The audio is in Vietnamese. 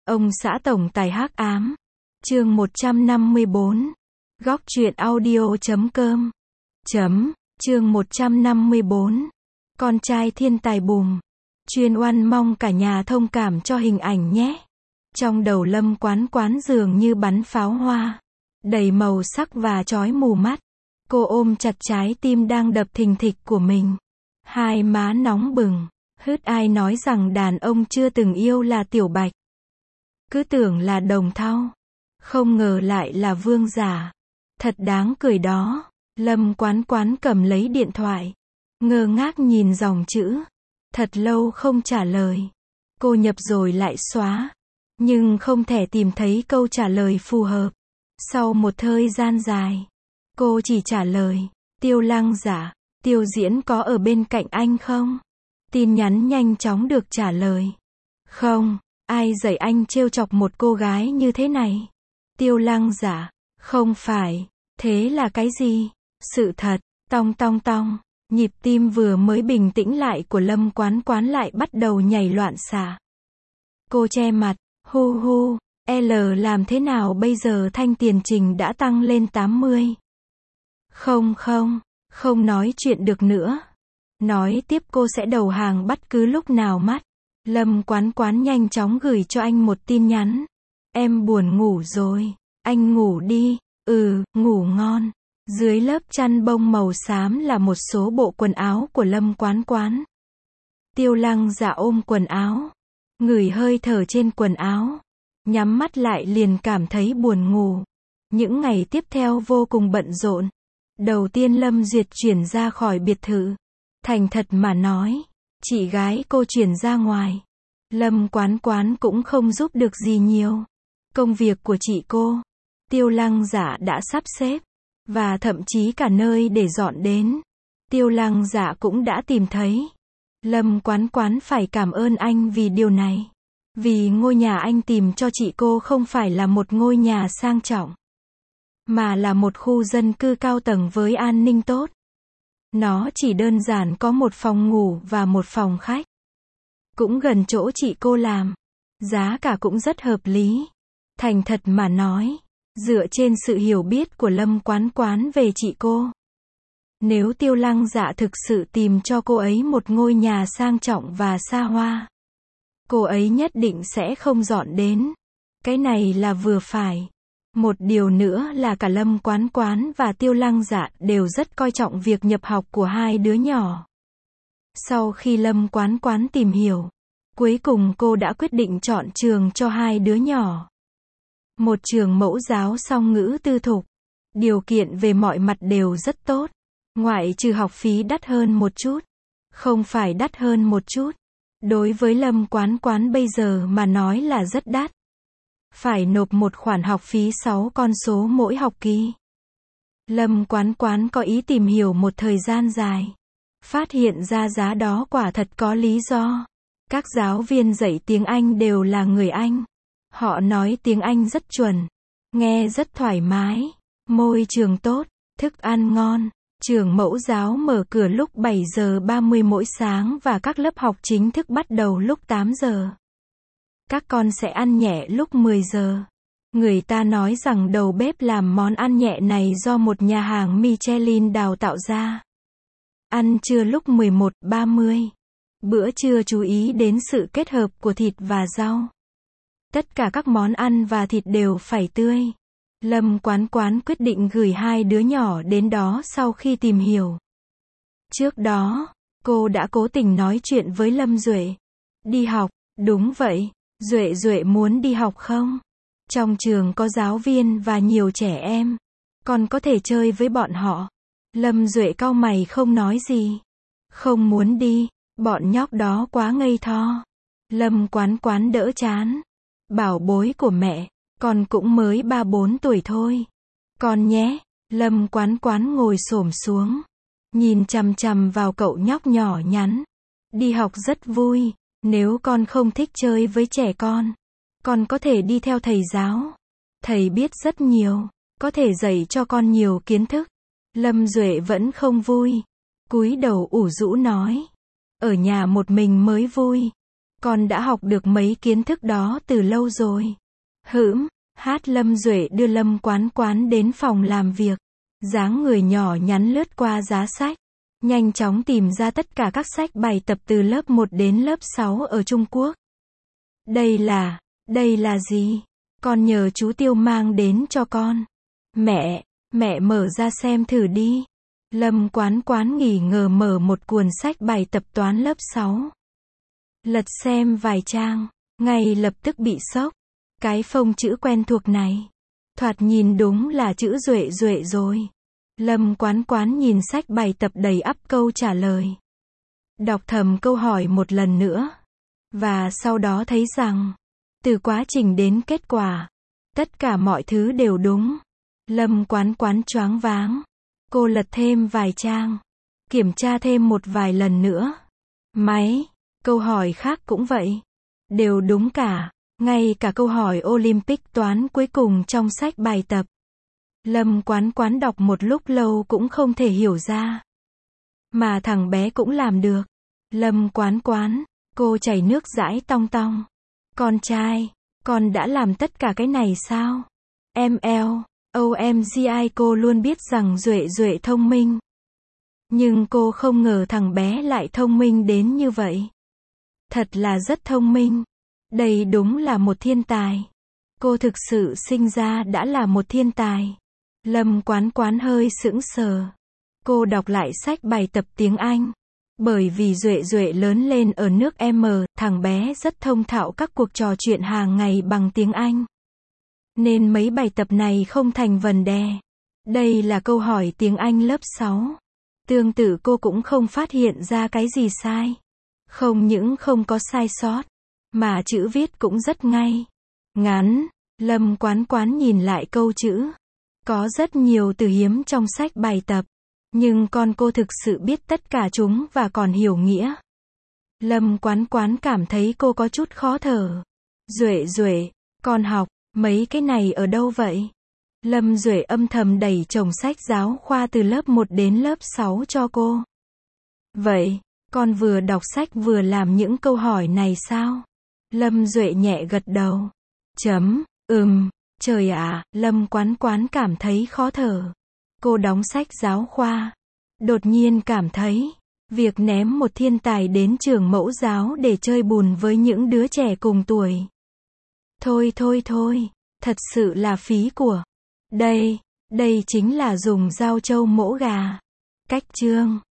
Ông xã tổng tài hắc ám. Chương 154. Góc truyện audio.com. Chương 154. Con trai thiên tài bùm. Chuyên oan mong cả nhà thông cảm cho hình ảnh nhé. Trong đầu Lâm Quán Quán dường như bắn pháo hoa, đầy màu sắc và chói mù mắt. Cô ôm chặt trái tim đang đập thình thịch của mình. Hai má nóng bừng. Hứt, ai nói rằng đàn ông chưa từng yêu là Tiểu Bạch. Cứ tưởng là Đồng Thau. Không ngờ lại là Vương Giả. Thật đáng cười đó. Lâm Quán Quán cầm lấy điện thoại, ngơ ngác nhìn dòng chữ. Thật lâu không trả lời. Cô nhập rồi lại xóa, nhưng không thể tìm thấy câu trả lời phù hợp. Sau một thời gian dài, cô chỉ trả lời, Tiêu Lăng Giả, Tiêu Diễn có ở bên cạnh anh không? Tin nhắn nhanh chóng được trả lời. Không, ai dạy anh trêu chọc một cô gái như thế này? Tiêu Lăng Giả, không phải. Thế là cái gì? Sự thật. Tong tong tong. Nhịp tim vừa mới bình tĩnh lại của Lâm Quán Quán lại bắt đầu nhảy loạn xạ. Cô che mặt, hu hu, L làm thế nào bây giờ, thanh tiền trình đã tăng lên 80. Không nói chuyện được nữa. Nói tiếp cô sẽ đầu hàng bất cứ lúc nào mắt. Lâm Quán Quán nhanh chóng gửi cho anh một tin nhắn. Em buồn ngủ rồi. Anh ngủ đi. Ngủ ngon. Dưới lớp chăn bông màu xám là một số bộ quần áo của Lâm Quán Quán. Tiêu Lăng Giả ôm quần áo, ngửi hơi thở trên quần áo, nhắm mắt lại liền cảm thấy buồn ngủ. Những ngày tiếp theo vô cùng bận rộn. Đầu tiên Lâm Duyệt chuyển ra khỏi biệt thự. Thành thật mà nói, chị gái cô chuyển ra ngoài. Lâm Quán Quán cũng không giúp được gì nhiều. Công việc của chị cô, Tiêu Lăng Giả đã sắp xếp, và thậm chí cả nơi để dọn đến, Tiêu Lăng Giả cũng đã tìm thấy. Lâm Quán Quán phải cảm ơn anh vì điều này. Vì ngôi nhà anh tìm cho chị cô không phải là một ngôi nhà sang trọng, mà là một khu dân cư cao tầng với an ninh tốt. Nó chỉ đơn giản có một phòng ngủ và một phòng khách. Cũng gần chỗ chị cô làm. Giá cả cũng rất hợp lý. Thành thật mà nói, dựa trên sự hiểu biết của Lâm Quán Quán về chị cô, nếu Tiêu Lăng Giả thực sự tìm cho cô ấy một ngôi nhà sang trọng và xa hoa, cô ấy nhất định sẽ không dọn đến. Cái này là vừa phải. Một điều nữa là cả Lâm Quán Quán và Tiêu Lăng Giả đều rất coi trọng việc nhập học của hai đứa nhỏ. Sau khi Lâm Quán Quán tìm hiểu, cuối cùng cô đã quyết định chọn trường cho hai đứa nhỏ. Một trường mẫu giáo song ngữ tư thục. Điều kiện về mọi mặt đều rất tốt. Ngoại trừ học phí đắt hơn một chút. Không phải đắt hơn một chút. Đối với Lâm Quán Quán bây giờ mà nói là rất đắt. Phải nộp một khoản học phí 6 con số mỗi học kỳ. Lâm Quán Quán có ý tìm hiểu một thời gian dài. Phát hiện ra giá đó quả thật có lý do. Các giáo viên dạy tiếng Anh đều là người Anh. Họ nói tiếng Anh rất chuẩn, nghe rất thoải mái, môi trường tốt, thức ăn ngon. Trường mẫu giáo mở cửa lúc 7 giờ 30 mỗi sáng và các lớp học chính thức bắt đầu lúc 8 giờ. Các con sẽ ăn nhẹ lúc 10 giờ. Người ta nói rằng đầu bếp làm món ăn nhẹ này do một nhà hàng Michelin đào tạo ra. Ăn trưa lúc 11:30. Bữa trưa chú ý đến sự kết hợp của thịt và rau. Tất cả các món ăn và thịt đều phải tươi. Lâm Quán Quán quyết định gửi hai đứa nhỏ đến đó sau khi tìm hiểu. Trước đó, cô đã cố tình nói chuyện với Lâm Duệ. Đi học, đúng vậy, Duệ muốn đi học không? Trong trường có giáo viên và nhiều trẻ em. Con có thể chơi với bọn họ. Lâm Duệ cau mày không nói gì. Không muốn đi, bọn nhóc đó quá ngây thơ. Lâm Quán Quán đỡ chán. Bảo bối của mẹ, con cũng mới 3-4 tuổi thôi. Con nhé. Lâm Quán Quán ngồi xổm xuống, nhìn chằm chằm vào cậu nhóc nhỏ nhắn. Đi học rất vui. Nếu con không thích chơi với trẻ con có thể đi theo thầy giáo. Thầy biết rất nhiều, có thể dạy cho con nhiều kiến thức. Lâm Duệ vẫn không vui. Cúi đầu ủ rũ nói. Ở nhà một mình mới vui. Con đã học được mấy kiến thức đó từ lâu rồi. Lâm Duệ đưa Lâm Quán Quán đến phòng làm việc. Dáng người nhỏ nhắn lướt qua giá sách. Nhanh chóng tìm ra tất cả các sách bài tập từ lớp 1 đến lớp 6 ở Trung Quốc. Đây là gì? Con nhờ chú Tiêu mang đến cho con. Mẹ mở ra xem thử đi. Lâm Quán Quán nghi ngờ mở một cuốn sách bài tập toán lớp 6. Lật xem vài trang, ngay lập tức bị sốc. Cái phông chữ quen thuộc này. Thoạt nhìn đúng là chữ Duệ Duệ rồi. Lâm Quán Quán nhìn sách bài tập đầy ắp câu trả lời. Đọc thầm câu hỏi một lần nữa. Và sau đó thấy rằng, từ quá trình đến kết quả, tất cả mọi thứ đều đúng. Lâm Quán Quán choáng váng. Cô lật thêm vài trang. Kiểm tra thêm một vài lần nữa. Câu hỏi khác cũng vậy. Đều đúng cả. Ngay cả câu hỏi Olympic toán cuối cùng trong sách bài tập. Lâm Quán Quán đọc một lúc lâu cũng không thể hiểu ra. Mà thằng bé cũng làm được. Lâm Quán Quán, cô chảy nước dãi tong tong. Con trai, con đã làm tất cả cái này sao? OMGI, cô luôn biết rằng Duệ Duệ thông minh. Nhưng cô không ngờ thằng bé lại thông minh đến như vậy. Thật là rất thông minh. Đây đúng là một thiên tài. Cô thực sự sinh ra đã là một thiên tài. Lâm Quán Quán hơi sững sờ. Cô đọc lại sách bài tập tiếng Anh. Bởi vì Duệ Duệ lớn lên ở nước M, thằng bé rất thông thạo các cuộc trò chuyện hàng ngày bằng tiếng Anh. Nên mấy bài tập này không thành vấn đề. Đây là câu hỏi tiếng Anh lớp 6. Tương tự cô cũng không phát hiện ra cái gì sai. Không những không có sai sót, mà chữ viết cũng rất ngay. Ngắn. Lâm Quán Quán nhìn lại câu chữ. Có rất nhiều từ hiếm trong sách bài tập. Nhưng con cô thực sự biết tất cả chúng và còn hiểu nghĩa. Lâm Quán Quán cảm thấy cô có chút khó thở. Duệ Duệ, con học mấy cái này ở đâu vậy? Lâm Duệ âm thầm đẩy chồng sách giáo khoa từ lớp 1 đến lớp 6 cho cô. Vậy, con vừa đọc sách vừa làm những câu hỏi này sao? Lâm Duệ nhẹ gật đầu. Trời ạ, Lâm Quán Quán cảm thấy khó thở. Cô đóng sách giáo khoa. Đột nhiên cảm thấy, việc ném một thiên tài đến trường mẫu giáo để chơi bùn với những đứa trẻ cùng tuổi. Thôi, thật sự là phí của. Đây chính là dùng dao trâu mổ gà. Cách chương